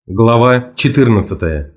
Глава 14.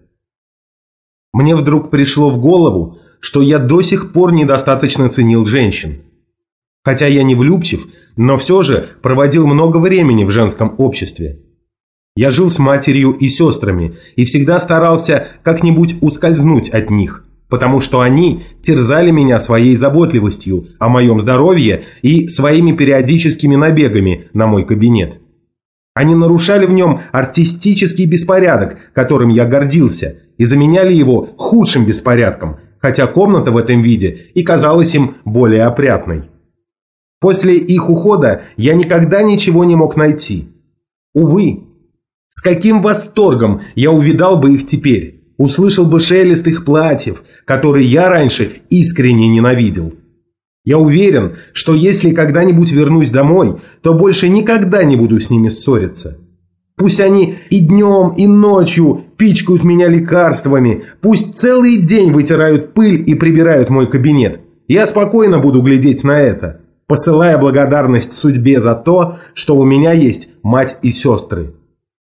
Мне вдруг пришло в голову, что я до сих пор недостаточно ценил женщин. Хотя я не влюбчив, но все же проводил много времени в женском обществе. Я жил с матерью и сестрами и всегда старался как-нибудь ускользнуть от них, потому что они терзали меня своей заботливостью о моем здоровье и своими периодическими набегами на мой кабинет. Они нарушали в нем артистический беспорядок, которым я гордился, и заменяли его худшим беспорядком, хотя комната в этом виде и казалась им более опрятной. После их ухода я никогда ничего не мог найти. Увы, с каким восторгом я увидал бы их теперь, услышал бы шелест их платьев, которые я раньше искренне ненавидел. Я уверен, что если когда-нибудь вернусь домой, то больше никогда не буду с ними ссориться. Пусть они и днем, и ночью пичкают меня лекарствами, пусть целый день вытирают пыль и прибирают мой кабинет. Я спокойно буду глядеть на это, посылая благодарность судьбе за то, что у меня есть мать и сестры.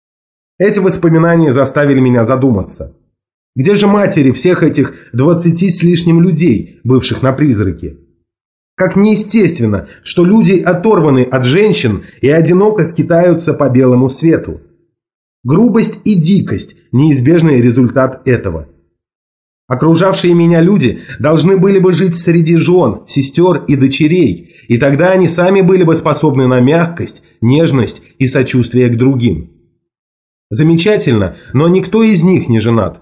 Эти воспоминания заставили меня задуматься. Где же матери всех этих 20 с лишним людей, бывших на призраке? Как неестественно, что люди оторваны от женщин и одиноко скитаются по белому свету. Грубость и дикость – неизбежный результат этого. Окружавшие меня люди должны были бы жить среди жен, сестер и дочерей, и тогда они сами были бы способны на мягкость, нежность и сочувствие к другим. Замечательно, но никто из них не женат.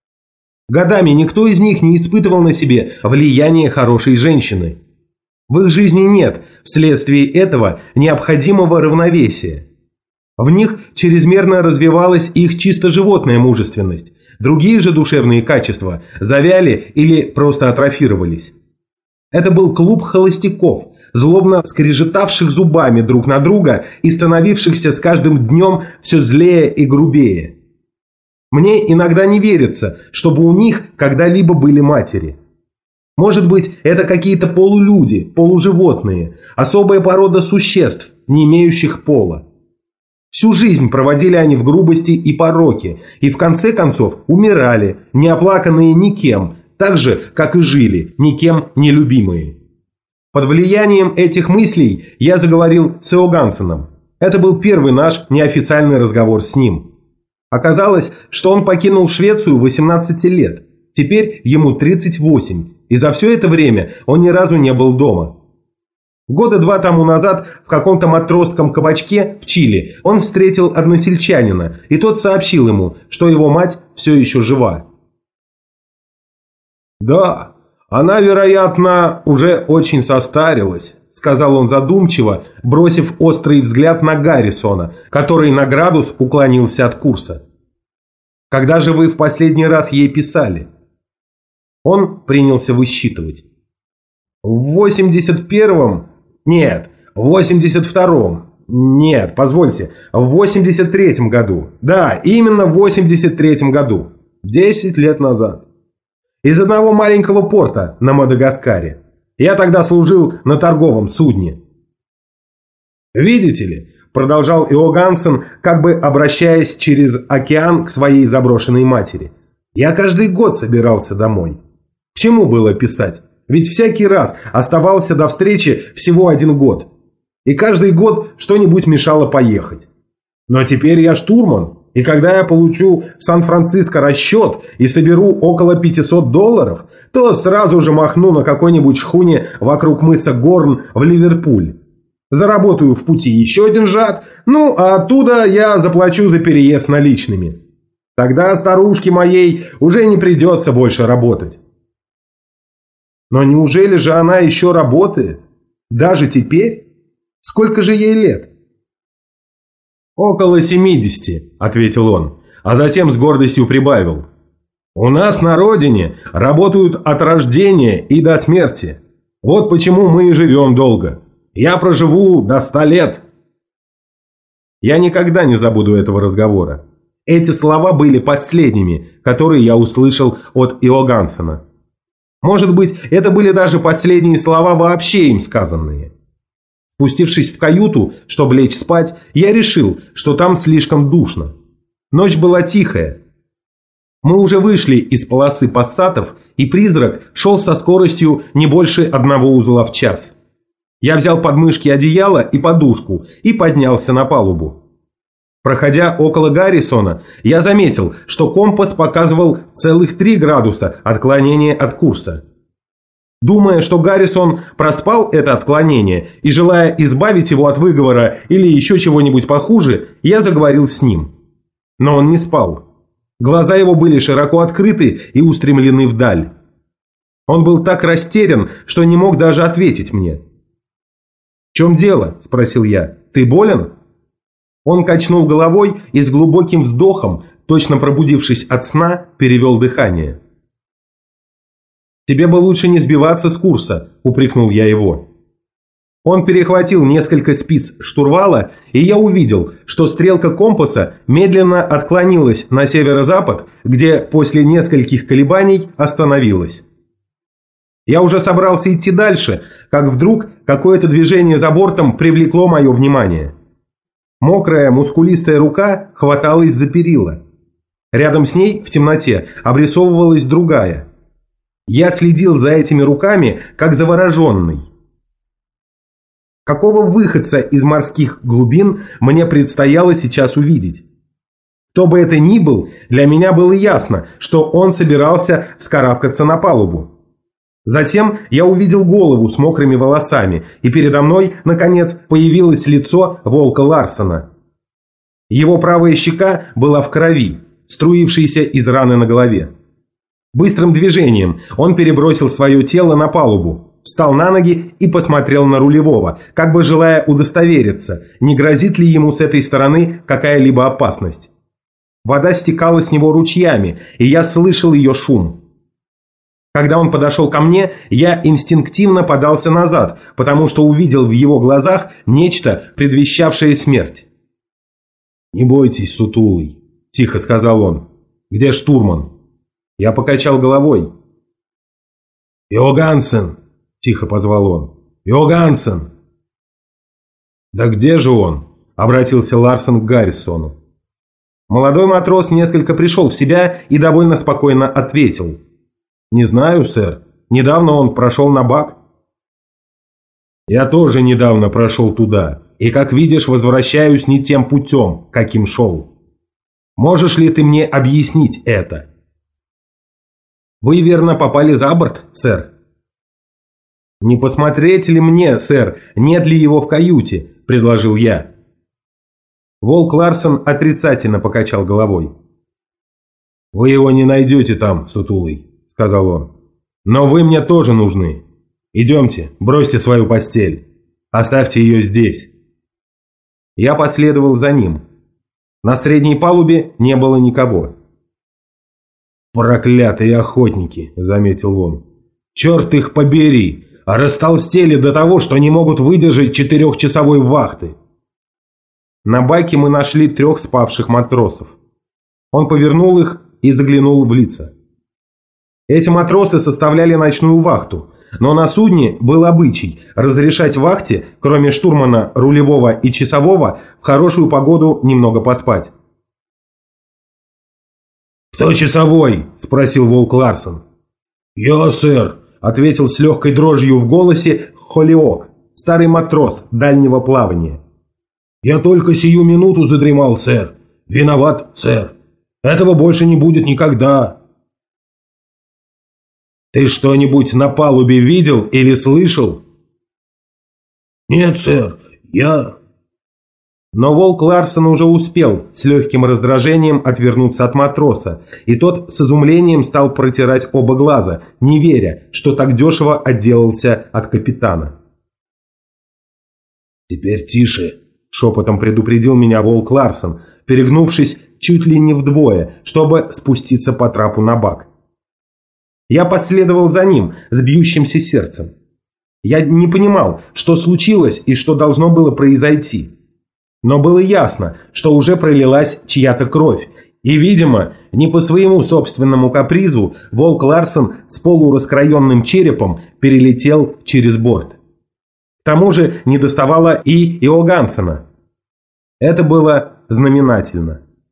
Годами никто из них не испытывал на себе влияние хорошей женщины. В их жизни нет, вследствие этого, необходимого равновесия. В них чрезмерно развивалась их чисто животная мужественность, другие же душевные качества завяли или просто атрофировались. Это был клуб холостяков, злобно скрежетавших зубами друг на друга и становившихся с каждым днем все злее и грубее. Мне иногда не верится, чтобы у них когда-либо были матери. Может быть, это какие-то полулюди, полуживотные, особая порода существ, не имеющих пола. Всю жизнь проводили они в грубости и пороке, и в конце концов умирали, не оплаканные никем, так же, как и жили, никем не любимые. Под влиянием этих мыслей я заговорил с Иогансеном. Это был первый наш неофициальный разговор с ним. Оказалось, что он покинул Швецию 18 лет, теперь ему 38. И за все это время он ни разу не был дома. Года 2 тому назад в каком-то матросском кабачке в Чили он встретил односельчанина, и тот сообщил ему, что его мать все еще жива. «Да, она, вероятно, уже очень состарилась», — сказал он задумчиво, бросив острый взгляд на Гаррисона, который на градус уклонился от курса. «Когда же вы в последний раз ей писали?» Он принялся высчитывать. В 81-м? Нет, в 82-м. Нет, позвольте, в 83-м году. Да, именно в 83-м году. 10 лет назад. Из одного маленького порта на Мадагаскаре. Я тогда служил на торговом судне. «Видите ли», — продолжал Иогансен, как бы обращаясь через океан к своей заброшенной матери, «я каждый год собирался домой. К чему было писать? Ведь всякий раз оставался до встречи всего 1 год. И каждый год что-нибудь мешало поехать. Но теперь я штурман, и когда я получу в Сан-Франциско расчет и соберу около $500, то сразу же махну на какой-нибудь шхуне вокруг мыса Горн в Ливерпуль. Заработаю в пути еще 1 жад, ну а оттуда я заплачу за переезд наличными. Тогда старушке моей уже не придется больше работать». Но неужели же она еще работает? Даже теперь? Сколько же ей лет? «Около 70, — ответил он, а затем с гордостью прибавил. У нас на родине работают от рождения и до смерти. Вот почему мы и живем долго. Я проживу до 100 лет. Я никогда не забуду этого разговора. Эти слова были последними, которые я услышал от Иогансена. Может быть, это были даже последние слова вообще им сказанные. Спустившись в каюту, чтобы лечь спать, я решил, что там слишком душно. Ночь была тихая. Мы уже вышли из полосы пассатов, и призрак шел со скоростью не больше 1 узла в час. Я взял под мышки одеяло и подушку и поднялся на палубу. Проходя около Гаррисона, я заметил, что компас показывал целых 3 градуса отклонения от курса. Думая, что Гаррисон проспал это отклонение и желая избавить его от выговора или еще чего-нибудь похуже, я заговорил с ним. Но он не спал. Глаза его были широко открыты и устремлены вдаль. Он был так растерян, что не мог даже ответить мне. «В чем дело?» – спросил я. «Ты болен?» Он качнул головой и с глубоким вздохом, точно пробудившись от сна, перевел дыхание. «Тебе бы лучше не сбиваться с курса», – упрекнул я его. Он перехватил несколько спиц штурвала, и я увидел, что стрелка компаса медленно отклонилась на северо-запад, где после нескольких колебаний остановилась. Я уже собрался идти дальше, как вдруг какое-то движение за бортом привлекло мое внимание. Мокрая, мускулистая рука хваталась за перила. Рядом с ней, в темноте, обрисовывалась другая. Я следил за этими руками, как завороженный. Какого выходца из морских глубин мне предстояло сейчас увидеть? Кто бы это ни был, для меня было ясно, что он собирался вскарабкаться на палубу. Затем я увидел голову с мокрыми волосами, и передо мной, наконец, появилось лицо Волка Ларсена. Его правая щека была в крови, струившейся из раны на голове. Быстрым движением он перебросил свое тело на палубу, встал на ноги и посмотрел на рулевого, как бы желая удостовериться, не грозит ли ему с этой стороны какая-либо опасность. Вода стекала с него ручьями, и я слышал ее шум. Когда он подошел ко мне, я инстинктивно подался назад, потому что увидел в его глазах нечто, предвещавшее смерть. «Не бойтесь, сутулый», – тихо сказал он. «Где штурман?» Я покачал головой. «Йогансен!» – тихо позвал он. «Йогансен!» «Да где же он?» – обратился Ларсен к Гаррисону. Молодой матрос несколько пришел в себя и довольно спокойно ответил. «Не знаю, сэр. Недавно он прошел на бак». «Я тоже недавно прошел туда, и, как видишь, возвращаюсь не тем путем, каким шел. Можешь ли ты мне объяснить это?» «Вы, верно, попали за борт, сэр?» «Не посмотреть ли мне, сэр, нет ли его в каюте?» – предложил я. Волк Ларсен отрицательно покачал головой. «Вы его не найдете там, сутулый», – сказал он. «Но вы мне тоже нужны. Идемте, бросьте свою постель. Оставьте ее здесь». Я последовал за ним. На средней палубе не было никого. «Проклятые охотники», – заметил он. «Черт их побери! Растолстели до того, что не могут выдержать 4-часовой вахты». На баке мы нашли 3 спавших матросов. Он повернул их и заглянул в лица. Эти матросы составляли ночную вахту, но на судне был обычай разрешать вахте, кроме штурмана, рулевого и часового, в хорошую погоду немного поспать. «Кто часовой?» – спросил Волк Ларсен. «Я, сэр», – ответил с легкой дрожью в голосе Холиок, старый матрос дальнего плавания. «Я только сию минуту задремал, сэр. Виноват, сэр. Этого больше не будет никогда». «Ты что-нибудь на палубе видел или слышал?» «Нет, сэр, я...» Но Волк Ларсен уже успел с легким раздражением отвернуться от матроса, и тот с изумлением стал протирать оба глаза, не веря, что так дешево отделался от капитана. «Теперь тише», – шепотом предупредил меня Волк Ларсен, перегнувшись чуть ли не вдвое, чтобы спуститься по трапу на бак. Я последовал за ним с бьющимся сердцем. Я не понимал, что случилось и что должно было произойти. Но было ясно, что уже пролилась чья-то кровь, и, видимо, не по своему собственному капризу Волк Ларсен с полураскроенным черепом перелетел через борт. К тому же недоставало и Йогансена. Это было знаменательно.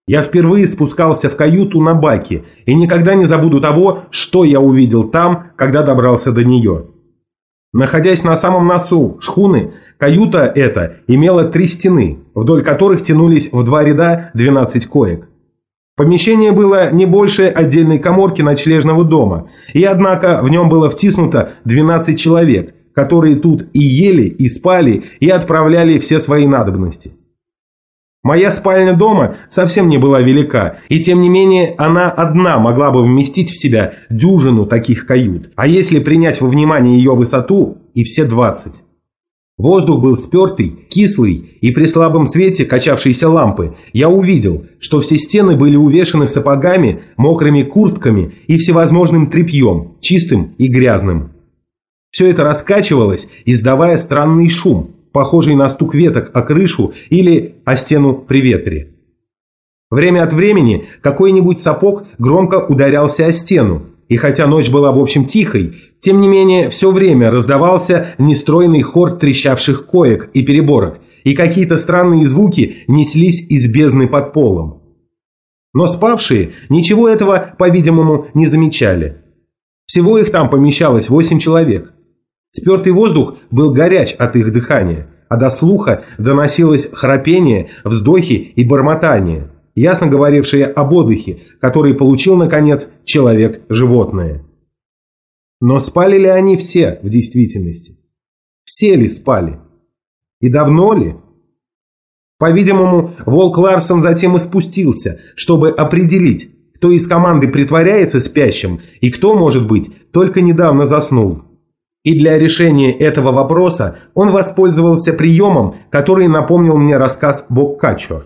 Я впервые спускался в каюту на баке и никогда не забуду того, что я увидел там, когда добрался до нее. Находясь на самом носу шхуны, каюта эта имела 3 стены, вдоль которых тянулись в 2 ряда 12 коек. Помещение было не больше отдельной каморки ночлежного дома, и однако в нем было втиснуто 12 человек, которые тут и ели, и спали, и отправляли все свои надобности. Моя спальня дома совсем не была велика, и тем не менее она одна могла бы вместить в себя дюжину таких кают, а если принять во внимание ее высоту, и все 20. Воздух был спертый, кислый, и при слабом свете качавшейся лампы я увидел, что все стены были увешаны сапогами, мокрыми куртками и всевозможным тряпьем, чистым и грязным. Все это раскачивалось, издавая странный шум, похожий на стук веток о крышу или о стену при ветре. Время от времени какой-нибудь сапог громко ударялся о стену, и хотя ночь была в общем тихой, тем не менее все время раздавался нестройный хор трещавших коек и переборок, и какие-то странные звуки неслись из бездны под полом. Но спавшие ничего этого, по-видимому, не замечали. Всего их там помещалось 8 человек. Спертый воздух был горяч от их дыхания, а до слуха доносилось храпение, вздохи и бормотание, ясно говорившие об отдыхе, который получил, наконец, человек-животное. Но спали ли они все в действительности? Все ли спали? И давно ли? По-видимому, Волк Ларсен затем и спустился, чтобы определить, кто из команды притворяется спящим и кто, может быть, только недавно заснул. И для решения этого вопроса он воспользовался приемом, который напомнил мне рассказ Боккаччо.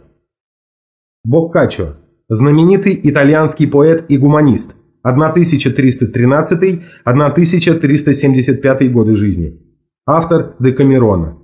Боккаччо – знаменитый итальянский поэт и гуманист, 1333-1375 годы жизни. Автор Декамерона.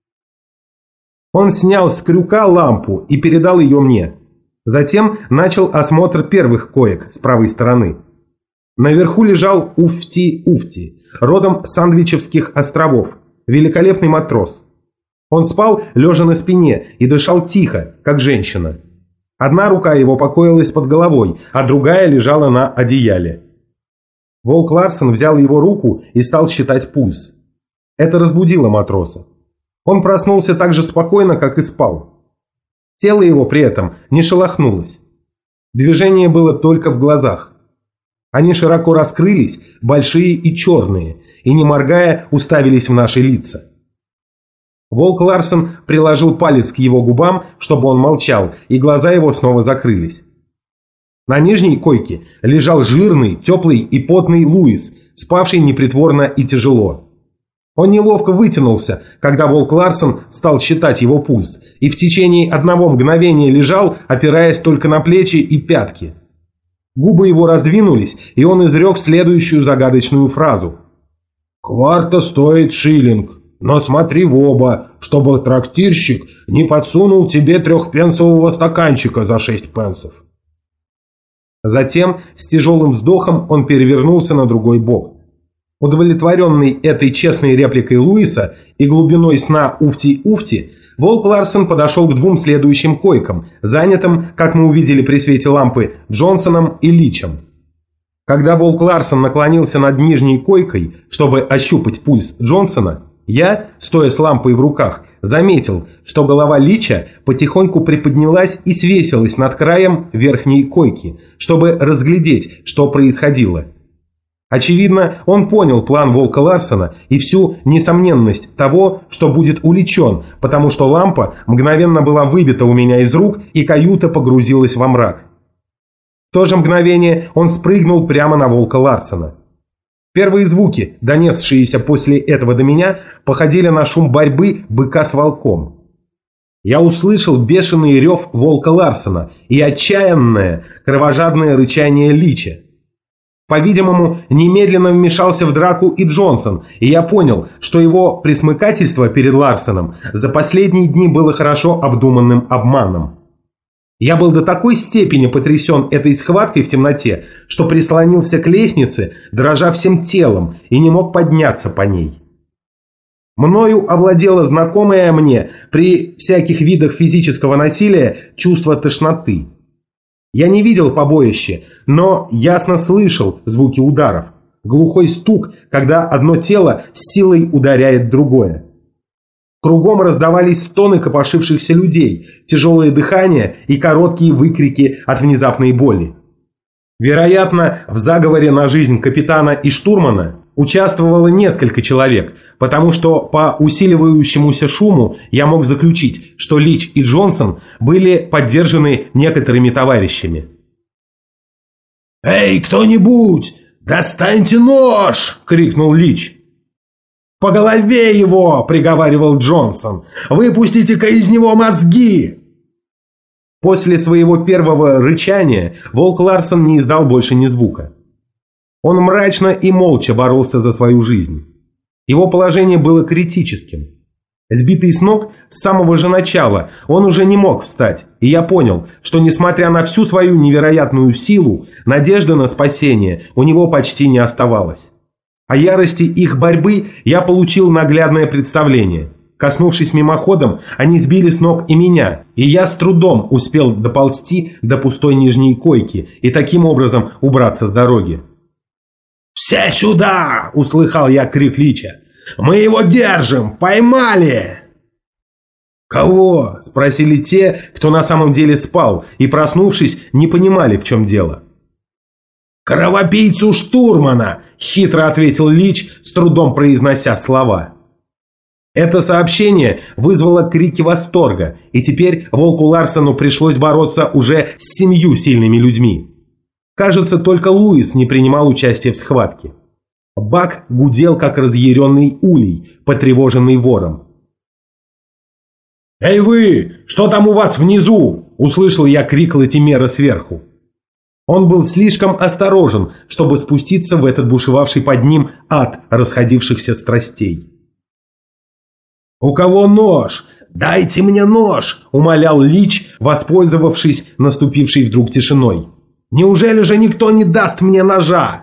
Он снял с крюка лампу и передал ее мне. Затем начал осмотр первых коек с правой стороны. Наверху лежал Уфти, родом с Сандвичевских островов, великолепный матрос. Он спал, лежа на спине, и дышал тихо, как женщина. Одна рука его покоилась под головой, а другая лежала на одеяле. Волк Ларсен взял его руку и стал считать пульс. Это разбудило матроса. Он проснулся так же спокойно, как и спал. Тело его при этом не шелохнулось. Движение было только в глазах. Они широко раскрылись, большие и черные, и, не моргая, уставились в наши лица. Волк Ларсен приложил палец к его губам, чтобы он молчал, и глаза его снова закрылись. На нижней койке лежал жирный, теплый и потный Луис, спавший непритворно и тяжело. Он неловко вытянулся, когда Волк Ларсен стал считать его пульс, и в течение одного мгновения лежал, опираясь только на плечи и пятки. Губы его раздвинулись, и он изрек следующую загадочную фразу. «Кварта стоит шиллинг, но смотри в оба, чтобы трактирщик не подсунул тебе 3-пенсового стаканчика за 6 пенсов». Затем с тяжелым вздохом он перевернулся на другой бок. Удовлетворенный этой честной репликой Луиса и глубиной сна Уфти, Волк Ларсен подошел к 2 следующим койкам, занятым, как мы увидели при свете лампы, Джонсоном и Личем. Когда Волк Ларсен наклонился над нижней койкой, чтобы ощупать пульс Джонсона, я, стоя с лампой в руках, заметил, что голова Лича потихоньку приподнялась и свесилась над краем верхней койки, чтобы разглядеть, что происходило. Очевидно, он понял план Волка Ларсена и всю несомненность того, что будет уличен, потому что лампа мгновенно была выбита у меня из рук, и каюта погрузилась во мрак. В то же мгновение он спрыгнул прямо на Волка Ларсена. Первые звуки, донесшиеся после этого до меня, походили на шум борьбы быка с волком. Я услышал бешеный рев Волка Ларсена и отчаянное, кровожадное рычание Лича. По-видимому, немедленно вмешался в драку и Джонсон, и я понял, что его пресмыкательство перед Ларсеном за последние дни было хорошо обдуманным обманом. Я был до такой степени потрясен этой схваткой в темноте, что прислонился к лестнице, дрожа всем телом, и не мог подняться по ней. Мною овладело знакомое мне при всяких видах физического насилия чувство тошноты. Я не видел побоище, но ясно слышал звуки ударов. Глухой стук, когда одно тело с силой ударяет другое. Кругом раздавались стоны копошившихся людей, тяжелое дыхание и короткие выкрики от внезапной боли. Вероятно, в заговоре на жизнь капитана и штурмана участвовало несколько человек, потому что по усиливающемуся шуму я мог заключить, что Лич и Джонсон были поддержаны некоторыми товарищами. «Эй, кто-нибудь! Достаньте нож!» — крикнул Лич. «По голове его!» — приговаривал Джонсон. «Выпустите-ка из него мозги!» После своего первого рычания Волк Ларсон не издал больше ни звука. Он мрачно и молча боролся за свою жизнь. Его положение было критическим. Сбитый с ног с самого же начала, он уже не мог встать, и я понял, что, несмотря на всю свою невероятную силу, надежды на спасение у него почти не оставалось. О ярости их борьбы я получил наглядное представление. Коснувшись мимоходом, они сбили с ног и меня, и я с трудом успел доползти до пустой нижней койки и таким образом убраться с дороги. «Все сюда!» — услыхал я крик Лича. «Мы его держим! Поймали!» «Кого?» — спросили те, кто на самом деле спал, и, проснувшись, не понимали, в чем дело. «Кровопийцу штурмана!» — хитро ответил Лич, с трудом произнося слова. Это сообщение вызвало крики восторга, и теперь Волку Ларсону пришлось бороться уже с 7 сильными людьми. Кажется, только Луис не принимал участия в схватке. Бак гудел, как разъяренный улей, потревоженный вором. «Эй вы! Что там у вас внизу?» — услышал я крик Латимера сверху. Он был слишком осторожен, чтобы спуститься в этот бушевавший под ним ад расходившихся страстей. «У кого нож? Дайте мне нож!» — умолял Лич, воспользовавшись наступившей вдруг тишиной. «Неужели же никто не даст мне ножа?»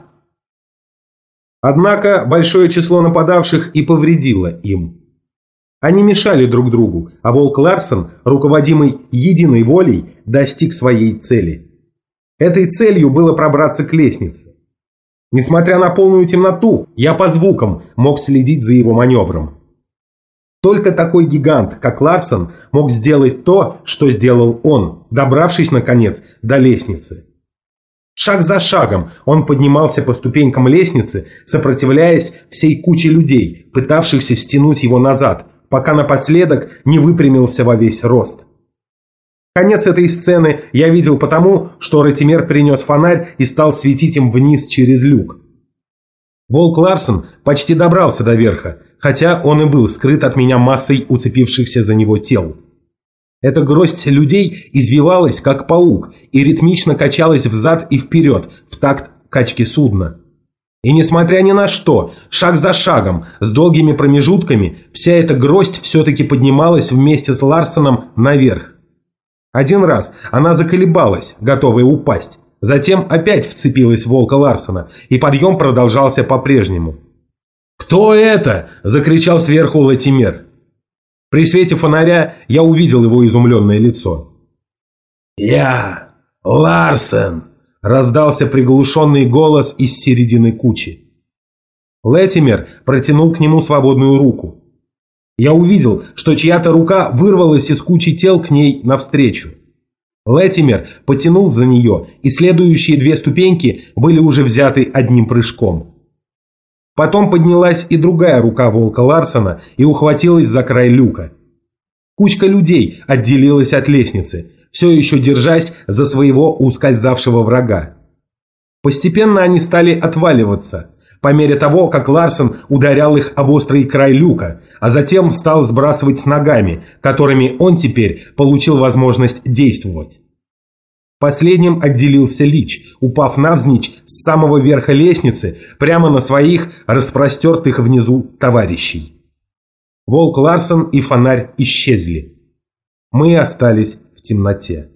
Однако большое число нападавших и повредило им. Они мешали друг другу, а Волк Ларсон, руководимый единой волей, достиг своей цели. Этой целью было пробраться к лестнице. Несмотря на полную темноту, я по звукам мог следить за его маневром. Только такой гигант, как Ларсон, мог сделать то, что сделал он, добравшись, наконец, до лестницы. Шаг за шагом он поднимался по ступенькам лестницы, сопротивляясь всей куче людей, пытавшихся стянуть его назад, пока напоследок не выпрямился во весь рост. Конец этой сцены я видел потому, что Ратимер принес фонарь и стал светить им вниз через люк. Волк Ларсон почти добрался до верха, хотя он и был скрыт от меня массой уцепившихся за него тел. Эта гроздь людей извивалась, как паук, и ритмично качалась взад и вперед, в такт качки судна. И несмотря ни на что, шаг за шагом, с долгими промежутками, вся эта гроздь все-таки поднималась вместе с Ларсоном наверх. Один раз она заколебалась, готовая упасть, затем опять вцепилась в Волка Ларсона, и подъем продолжался по-прежнему. «Кто это?» – закричал сверху Латимер. При свете фонаря я увидел его изумленное лицо. «Я, Ларсен!» – раздался приглушенный голос из середины кучи. Латимер протянул к нему свободную руку. Я увидел, что чья-то рука вырвалась из кучи тел к ней навстречу. Латимер потянул за нее, и следующие 2 ступеньки были уже взяты одним прыжком. Потом поднялась и другая рука Волка Ларсона и ухватилась за край люка. Кучка людей отделилась от лестницы, все еще держась за своего ускользавшего врага. Постепенно они стали отваливаться, по мере того, как Ларсон ударял их об острый край люка, а затем стал сбрасывать с ногами, которыми он теперь получил возможность действовать. Последним отделился Лич, упав навзничь с самого верха лестницы прямо на своих распростертых внизу товарищей. Волк Ларсон и фонарь исчезли. Мы остались в темноте.